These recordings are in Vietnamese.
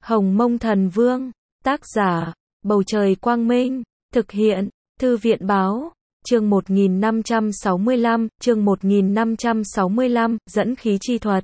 Hồng Mông Thần Vương, tác giả, Bầu Trời Quang Minh, thực hiện, Thư viện Báo, chương 1565, dẫn khí chi thuật.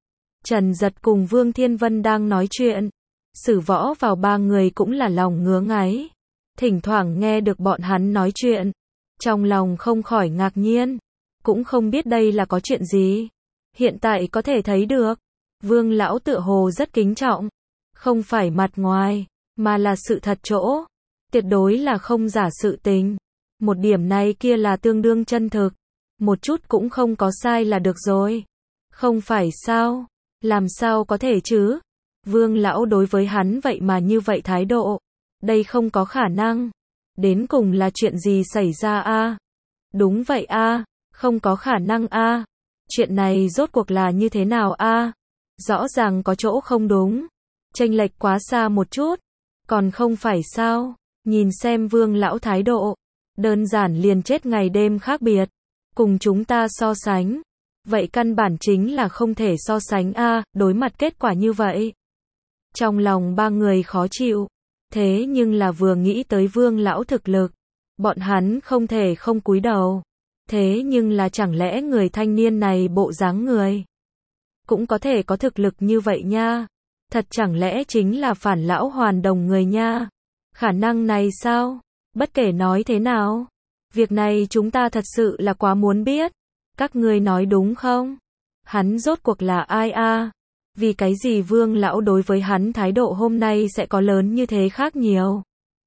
Trần Dật cùng Vương Thiên Vân đang nói chuyện, Sử Võ vào ba người cũng là lòng ngứa ngáy. Thỉnh thoảng nghe được bọn hắn nói chuyện, trong lòng không khỏi ngạc nhiên, cũng không biết đây là có chuyện gì. Hiện tại có thể thấy được, Vương lão tựa hồ rất kính trọng, không phải mặt ngoài, mà là sự thật chỗ, tuyệt đối là không giả sự tình. Một điểm này kia là tương đương chân thực, một chút cũng không có sai là được rồi. Không phải sao? Làm sao có thể chứ? Vương lão đối với hắn vậy mà như vậy thái độ, đây không có khả năng. Đến cùng là chuyện gì xảy ra a? Đúng vậy a, không có khả năng a. Chuyện này rốt cuộc là như thế nào a? Rõ ràng có chỗ không đúng, chênh lệch quá xa một chút, còn không phải sao? Nhìn xem Vương lão thái độ, đơn giản liền chết ngày đêm khác biệt, cùng chúng ta so sánh, vậy căn bản chính là không thể so sánh a. Đối mặt kết quả như vậy, trong lòng ba người khó chịu, thế nhưng là vừa nghĩ tới Vương lão thực lực, bọn hắn không thể không cúi đầu. Thế nhưng là chẳng lẽ người thanh niên này bộ dáng người cũng có thể có thực lực như vậy nha? Thật chẳng lẽ chính là phản lão hoàn đồng người nha? Khả năng này sao? Bất kể nói thế nào, việc này chúng ta thật sự là quá muốn biết. Các ngươi nói đúng không? Hắn rốt cuộc là ai a? Vì cái gì Vương lão đối với hắn thái độ hôm nay sẽ có lớn như thế khác nhiều?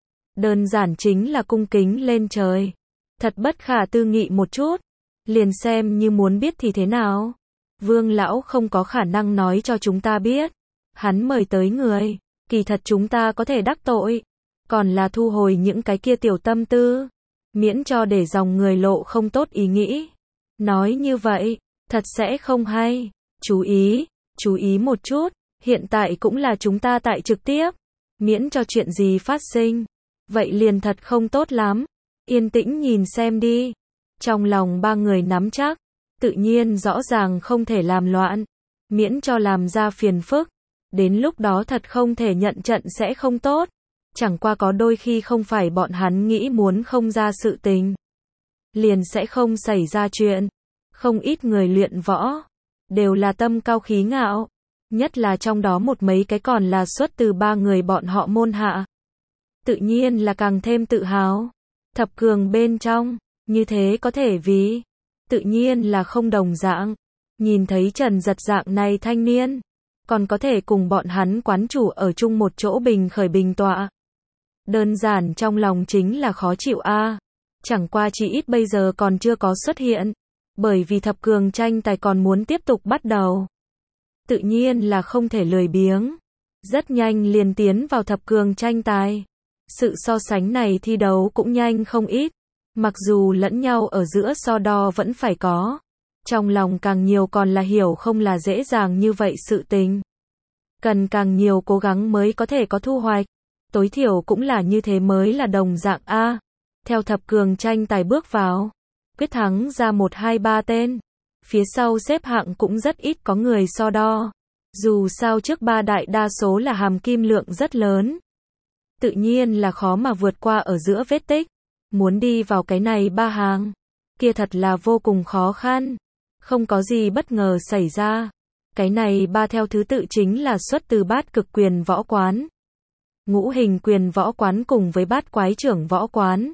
Đơn giản chính là cung kính lên trời. Thật bất khả tư nghị một chút, liền xem như muốn biết thì thế nào. Vương lão không có khả năng nói cho chúng ta biết, hắn mời tới người, kỳ thật chúng ta có thể đắc tội, còn là thu hồi những cái kia tiểu tâm tư, miễn cho để dòng người lộ không tốt ý nghĩ. Nói như vậy, thật sẽ không hay. Chú ý một chút, hiện tại cũng là chúng ta tại trực tiếp, miễn cho chuyện gì phát sinh, vậy liền thật không tốt lắm. Yên tĩnh nhìn xem đi. Trong lòng ba người nắm chắc, tự nhiên rõ ràng không thể làm loạn, miễn cho làm ra phiền phức. Đến lúc đó thật không thể nhận trận sẽ không tốt. Chẳng qua có đôi khi không phải bọn hắn nghĩ muốn không ra sự tình, liền sẽ không xảy ra chuyện. Không ít người luyện võ, đều là tâm cao khí ngạo. Nhất là trong đó một mấy cái còn là xuất từ ba người bọn họ môn hạ. Tự nhiên là càng thêm tự hào. Thập cường bên trong, như thế có thể vì, tự nhiên là không đồng dạng. Nhìn thấy Trần Dật dạng này thanh niên, còn có thể cùng bọn hắn quán chủ ở chung một chỗ bình khởi bình tọa. Đơn giản trong lòng chính là khó chịu a. Chẳng qua chỉ ít bây giờ còn chưa có xuất hiện, bởi vì thập cường tranh tài còn muốn tiếp tục bắt đầu. Tự nhiên là không thể lười biếng, rất nhanh liền tiến vào thập cường tranh tài. Sự so sánh này thi đấu cũng nhanh không ít, mặc dù lẫn nhau ở giữa so đo vẫn phải có. Trong lòng càng nhiều còn là hiểu không là dễ dàng như vậy sự tình. Cần càng nhiều cố gắng mới có thể có thu hoạch, tối thiểu cũng là như thế mới là đồng dạng a. Theo thập cường tranh tài bước vào, quyết thắng ra 1, 2, 3 tên. Phía sau xếp hạng cũng rất ít có người so đo. Dù sao trước ba đại đa số là hàm kim lượng rất lớn, tự nhiên là khó mà vượt qua ở giữa vết tích. Muốn đi vào cái này ba hàng, kia thật là vô cùng khó khăn. Không có gì bất ngờ xảy ra. Cái này ba theo thứ tự chính là xuất từ Bát Cực Quyền Võ Quán, Ngũ Hình Quyền Võ Quán cùng với Bát Quái Trưởng Võ Quán.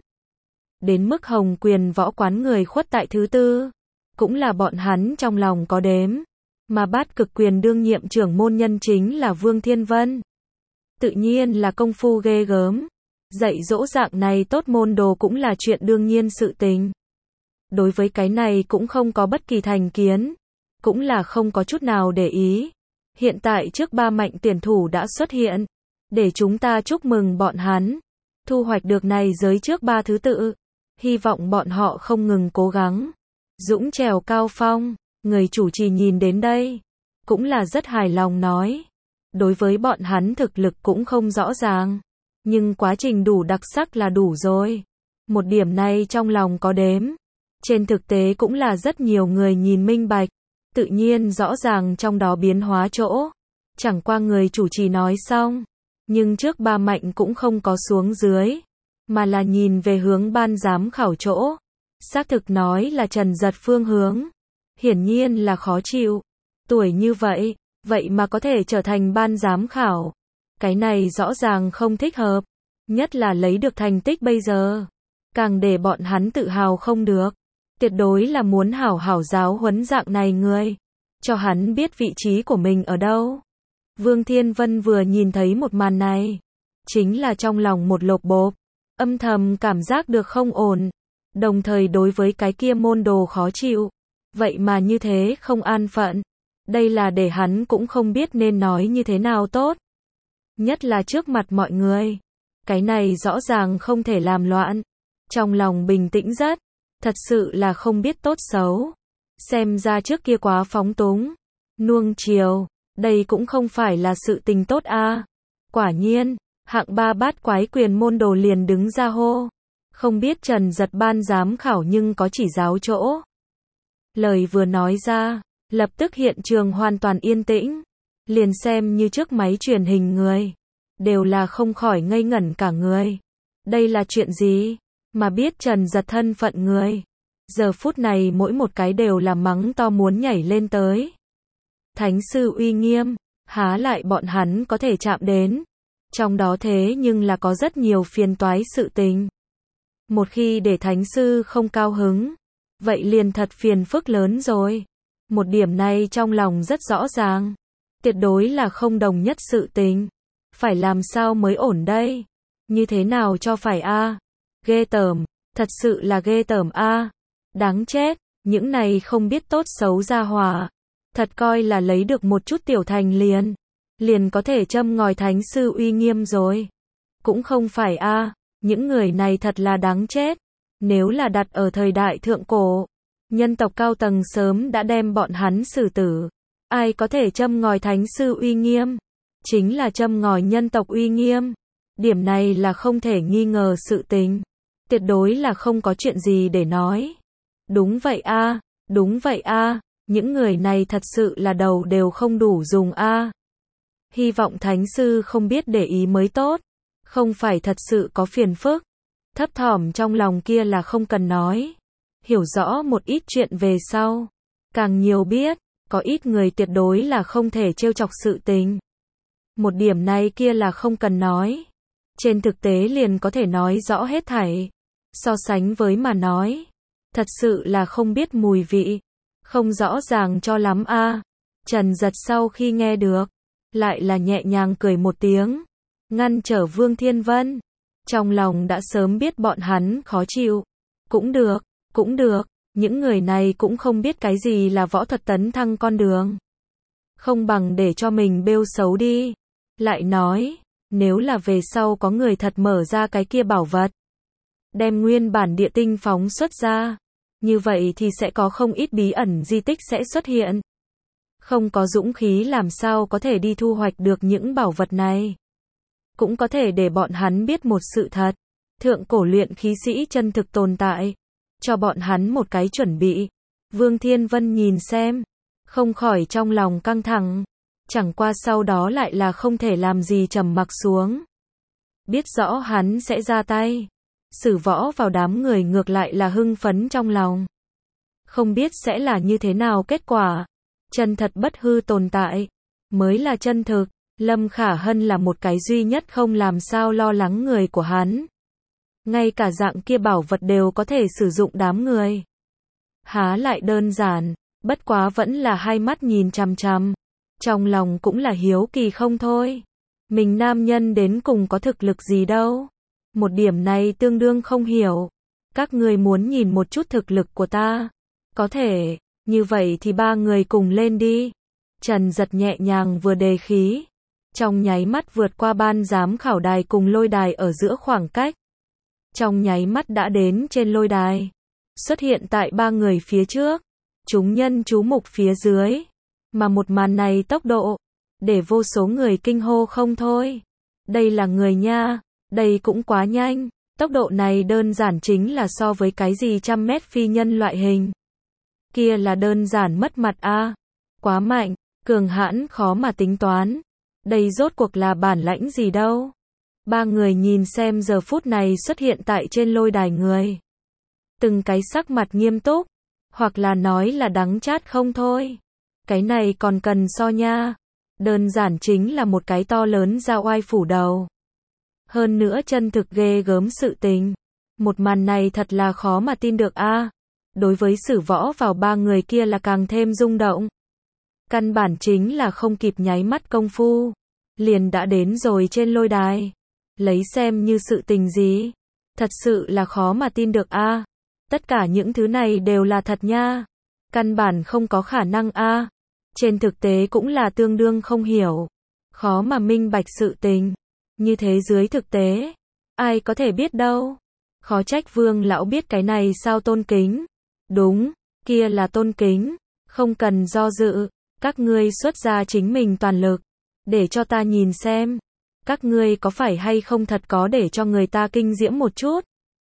Đến mức Hồng Quyền Võ Quán người khuất tại thứ tư, cũng là bọn hắn trong lòng có đếm. Mà Bát Cực Quyền đương nhiệm trưởng môn nhân chính là Vương Thiên Vân. Tự nhiên là công phu ghê gớm. Dạy dỗ dạng này tốt môn đồ cũng là chuyện đương nhiên sự tình. Đối với cái này cũng không có bất kỳ thành kiến, cũng là không có chút nào để ý. Hiện tại trước ba mạnh tuyển thủ đã xuất hiện, để chúng ta chúc mừng bọn hắn thu hoạch được này giới trước ba thứ tự. Hy vọng bọn họ không ngừng cố gắng, dũng trèo cao phong. Người chủ trì nhìn đến đây, cũng là rất hài lòng nói. Đối với bọn hắn thực lực cũng không rõ ràng, nhưng quá trình đủ đặc sắc là đủ rồi. Một điểm này trong lòng có đếm. Trên thực tế cũng là rất nhiều người nhìn minh bạch, tự nhiên rõ ràng trong đó biến hóa chỗ. Chẳng qua người chủ trì nói xong, Nhưng trước ba Mạnh cũng không có xuống dưới, mà là nhìn về hướng ban giám khảo chỗ. Xác thực nói là Trần Giật phương hướng. Hiển nhiên là khó chịu. Tuổi như vậy, vậy mà có thể trở thành ban giám khảo. Cái này rõ ràng không thích hợp. Nhất là lấy được thành tích bây giờ. Càng để bọn hắn tự hào không được. Tuyệt đối là muốn hảo hảo giáo huấn dạng này người. Cho hắn biết vị trí của mình ở đâu. Vương Thiên Vân vừa nhìn thấy một màn này. Chính là trong lòng một lộp bộp. Âm thầm cảm giác được không ổn. Đồng thời đối với cái kia môn đồ khó chịu. Vậy mà như thế không an phận. Đây là để hắn cũng không biết nên nói như thế nào tốt. Nhất là trước mặt mọi người. Cái này rõ ràng không thể làm loạn. Trong lòng bình tĩnh rất. Thật sự là không biết tốt xấu. Xem ra trước kia quá phóng túng. Nuông chiều. Đây cũng không phải là sự tình tốt a. Quả nhiên, hạng ba bát quái quyền môn đồ liền đứng ra hô. Không biết Trần Giật ban giám khảo nhưng có chỉ giáo chỗ. Lời vừa nói ra, lập tức hiện trường hoàn toàn yên tĩnh. Liền xem như trước máy truyền hình người. Đều là không khỏi ngây ngẩn cả người. Đây là chuyện gì? Mà biết Trần Giật thân phận người. Giờ phút này mỗi một cái đều là mắng to muốn nhảy lên tới. Thánh sư uy nghiêm, há lại bọn hắn có thể chạm đến. Trong đó thế nhưng là có rất nhiều phiền toái sự tình. Một khi để thánh sư không cao hứng, vậy liền thật phiền phức lớn rồi. Một điểm này trong lòng rất rõ ràng. Tuyệt đối là không đồng nhất sự tình. Phải làm sao mới ổn đây? Như thế nào cho phải a? Ghê tởm, thật sự là ghê tởm a. Đáng chết, những này không biết tốt xấu ra hỏa. Thật coi là lấy được một chút tiểu thành liền có thể châm ngòi thánh sư uy nghiêm rồi. Cũng không phải a, những người này thật là đáng chết. Nếu là đặt ở thời đại thượng cổ, nhân tộc cao tầng sớm đã đem bọn hắn xử tử. Ai có thể châm ngòi thánh sư uy nghiêm? Chính là châm ngòi nhân tộc uy nghiêm. Điểm này là không thể nghi ngờ sự tình. Tuyệt đối là không có chuyện gì để nói. Đúng vậy a, đúng vậy a, những người này thật sự là đầu đều không đủ dùng a. Hy vọng thánh sư không biết để ý mới tốt. Không phải thật sự có phiền phức. Thấp thỏm trong lòng kia là không cần nói. Hiểu rõ một ít chuyện về sau. Càng nhiều biết, có ít người tuyệt đối là không thể trêu chọc sự tình. Một điểm này kia là không cần nói. Trên thực tế liền có thể nói rõ hết thảy. So sánh với mà nói. Thật sự là không biết mùi vị. Không rõ ràng cho lắm a. Trần Giật sau khi nghe được. Lại là nhẹ nhàng cười một tiếng. Ngăn trở Vương Thiên Vân. Trong lòng đã sớm biết bọn hắn khó chịu. Cũng được, cũng được. Những người này cũng không biết cái gì là võ thuật tấn thăng con đường. Không bằng để cho mình bêu xấu đi. Lại nói, nếu là về sau có người thật mở ra cái kia bảo vật. Đem nguyên bản địa tinh phóng xuất ra. Như vậy thì sẽ có không ít bí ẩn di tích sẽ xuất hiện. Không có dũng khí làm sao có thể đi thu hoạch được những bảo vật này. Cũng có thể để bọn hắn biết một sự thật. Thượng cổ luyện khí sĩ chân thực tồn tại. Cho bọn hắn một cái chuẩn bị. Vương Thiên Vân nhìn xem. Không khỏi trong lòng căng thẳng. Chẳng qua sau đó lại là không thể làm gì trầm mặc xuống. Biết rõ hắn sẽ ra tay. Sử võ vào đám người ngược lại là hưng phấn trong lòng. Không biết sẽ là như thế nào kết quả. Chân thật bất hư tồn tại. Mới là chân thực. Lâm Khả Hân là một cái duy nhất không làm sao lo lắng người của hắn. Ngay cả dạng kia bảo vật đều có thể sử dụng đám người. Há lại đơn giản. Bất quá vẫn là hai mắt nhìn chằm chằm. Trong lòng cũng là hiếu kỳ không thôi. Mình nam nhân đến cùng có thực lực gì đâu. Một điểm này tương đương không hiểu. Các người muốn nhìn một chút thực lực của ta. Có thể, như vậy thì ba người cùng lên đi. Trần Giật nhẹ nhàng vừa đề khí. Trong nháy mắt vượt qua ban giám khảo đài cùng lôi đài ở giữa khoảng cách. Trong nháy mắt đã đến trên lôi đài. Xuất hiện tại ba người phía trước. Chúng nhân chú mục phía dưới. Mà một màn này tốc độ. Để vô số người kinh hô không thôi. Đây là người nha. Đây cũng quá nhanh. Tốc độ này đơn giản chính là so với cái gì 100 mét phi nhân loại hình. Kia là đơn giản mất mặt a. Quá mạnh. Cường hãn khó mà tính toán. Đây rốt cuộc là bản lãnh gì đâu? Ba người nhìn xem giờ phút này xuất hiện tại trên lôi đài người. Từng cái sắc mặt nghiêm túc, hoặc là nói là đắng chát không thôi. Cái này còn cần so nha. Đơn giản chính là một cái to lớn dao oai phủ đầu. Hơn nữa chân thực ghê gớm sự tình. Một màn này thật là khó mà tin được a. Đối với Sử Võ vào ba người kia là càng thêm rung động. Căn bản chính là không kịp nháy mắt công phu, liền đã đến rồi trên lôi đài. Lấy xem như sự tình gì? Thật sự là khó mà tin được a. Tất cả những thứ này đều là thật nha. Căn bản không có khả năng a. Trên thực tế cũng là tương đương không hiểu. Khó mà minh bạch sự tình. Như thế dưới thực tế, ai có thể biết đâu. Khó trách Vương lão biết cái này sao tôn kính. Đúng, kia là tôn kính. Không cần do dự. Các ngươi xuất ra chính mình toàn lực. Để cho ta nhìn xem. Các ngươi có phải hay không thật có để cho người ta kinh diễm một chút.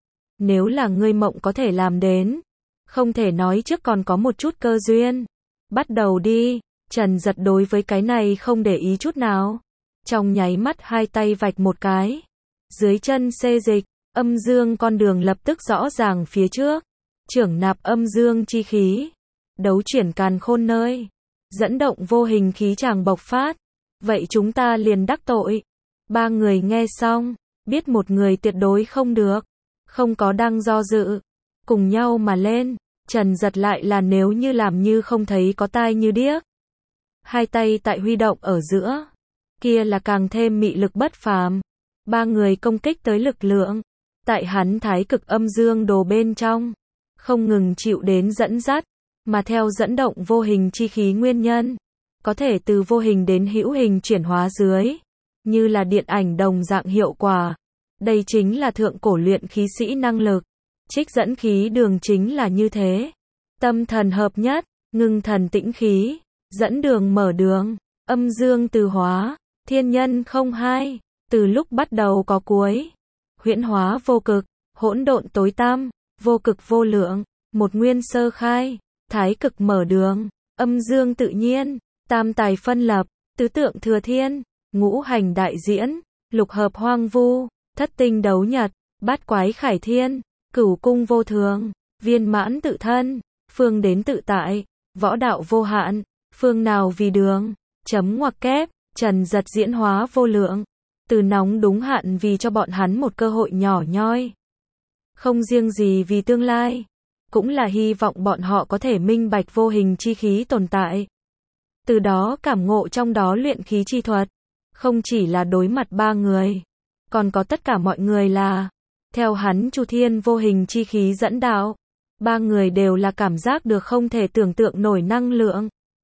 Nếu là ngươi mộng có thể làm đến. Không thể nói trước còn có một chút cơ duyên. Bắt đầu đi. Trần Giật đối với cái này không để ý chút nào. Trong nháy mắt hai tay vạch một cái. Dưới chân xê dịch. Âm dương con đường lập tức rõ ràng phía trước. Trưởng nạp âm dương chi khí. Đấu chuyển càn khôn nơi. Dẫn động vô hình khí tràng bộc phát. Vậy chúng ta liền đắc tội. Ba người nghe xong. Biết một người tuyệt đối không được. Không có đang do dự. Cùng nhau mà lên. Trần Giật lại là nếu như làm như không thấy có tai như điếc. Hai tay tại huy động ở giữa. Kia là càng thêm mị lực bất phàm. Ba người công kích tới lực lượng. Tại hắn thái cực âm dương đồ bên trong. Không ngừng chịu đến dẫn dắt. Mà theo dẫn động vô hình chi khí nguyên nhân. Có thể từ vô hình đến hữu hình chuyển hóa dưới. Như là điện ảnh đồng dạng hiệu quả. Đây chính là thượng cổ luyện khí sĩ năng lực. Trích dẫn khí đường chính là như thế. Tâm thần hợp nhất, ngưng thần tĩnh khí, dẫn đường mở đường, âm dương từ hóa, thiên nhân không hai, từ lúc bắt đầu có cuối. Huyễn hóa vô cực, hỗn độn tối tăm, vô cực vô lượng, một nguyên sơ khai, thái cực mở đường, âm dương tự nhiên, tam tài phân lập, tứ tượng thừa thiên, ngũ hành đại diễn, lục hợp hoang vu, thất tinh đấu nhật, bát quái khải thiên, cửu cung vô thường, viên mãn tự thân, phương đến tự tại, võ đạo vô hạn, phương nào vì đường, chấm ngoặc kép, Trần Giật diễn hóa vô lượng, từ nóng đúng hạn vì cho bọn hắn một cơ hội nhỏ nhoi. Không riêng gì vì tương lai, cũng là hy vọng bọn họ có thể minh bạch vô hình chi khí tồn tại. Từ đó cảm ngộ trong đó luyện khí chi thuật, không chỉ là đối mặt ba người, còn có tất cả mọi người là theo hắn Chu Thiên vô hình chi khí dẫn đạo. Ba người đều là cảm giác được không thể tưởng tượng nổi năng lượng.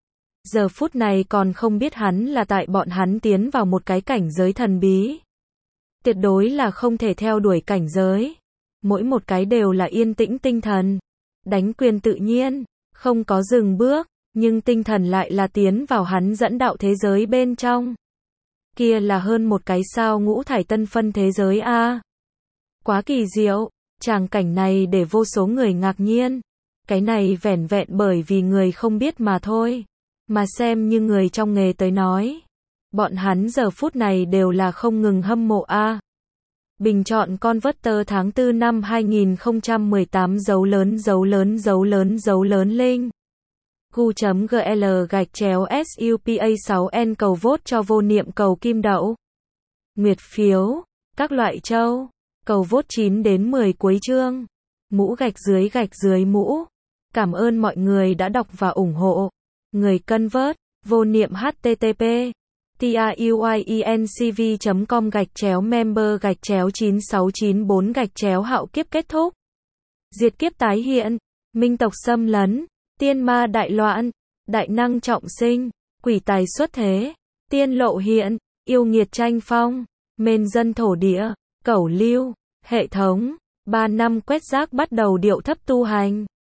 Giờ phút này còn không biết hắn là tại bọn hắn tiến vào một cái cảnh giới thần bí. Tuyệt đối là không thể theo đuổi cảnh giới. Mỗi một cái đều là yên tĩnh tinh thần. Đánh quyền tự nhiên, không có dừng bước, nhưng tinh thần lại là tiến vào hắn dẫn đạo thế giới bên trong. Kia là hơn một cái sao ngũ thải tân phân thế giới a. Quá kỳ diệu, tràng cảnh này để vô số người ngạc nhiên. Cái này vẻn vẹn bởi vì người không biết mà thôi. Mà xem như người trong nghề tới nói. Bọn hắn giờ phút này đều là không ngừng hâm mộ a. Bình chọn Converter tháng 4 năm 2018 dấu lớn dấu lớn dấu lớn dấu lớn link. gu.gl/supa6n cầu vote cho vô niệm cầu kim đậu. Nguyệt phiếu, các loại châu. Cầu vote 9 đến 10 cuối chương. Mũ gạch dưới mũ. Cảm ơn mọi người đã đọc và ủng hộ. Người convert, vô niệm http tiuyencv.com/member/9694/hạo kiếp kết thúc. Diệt kiếp tái hiện, minh tộc xâm lấn, tiên ma đại loạn, đại năng trọng sinh, quỷ tài xuất thế, tiên lộ hiện, yêu nghiệt tranh phong, mên dân thổ địa, cẩu lưu, hệ thống, 3 năm quét rác bắt đầu điệu thấp tu hành.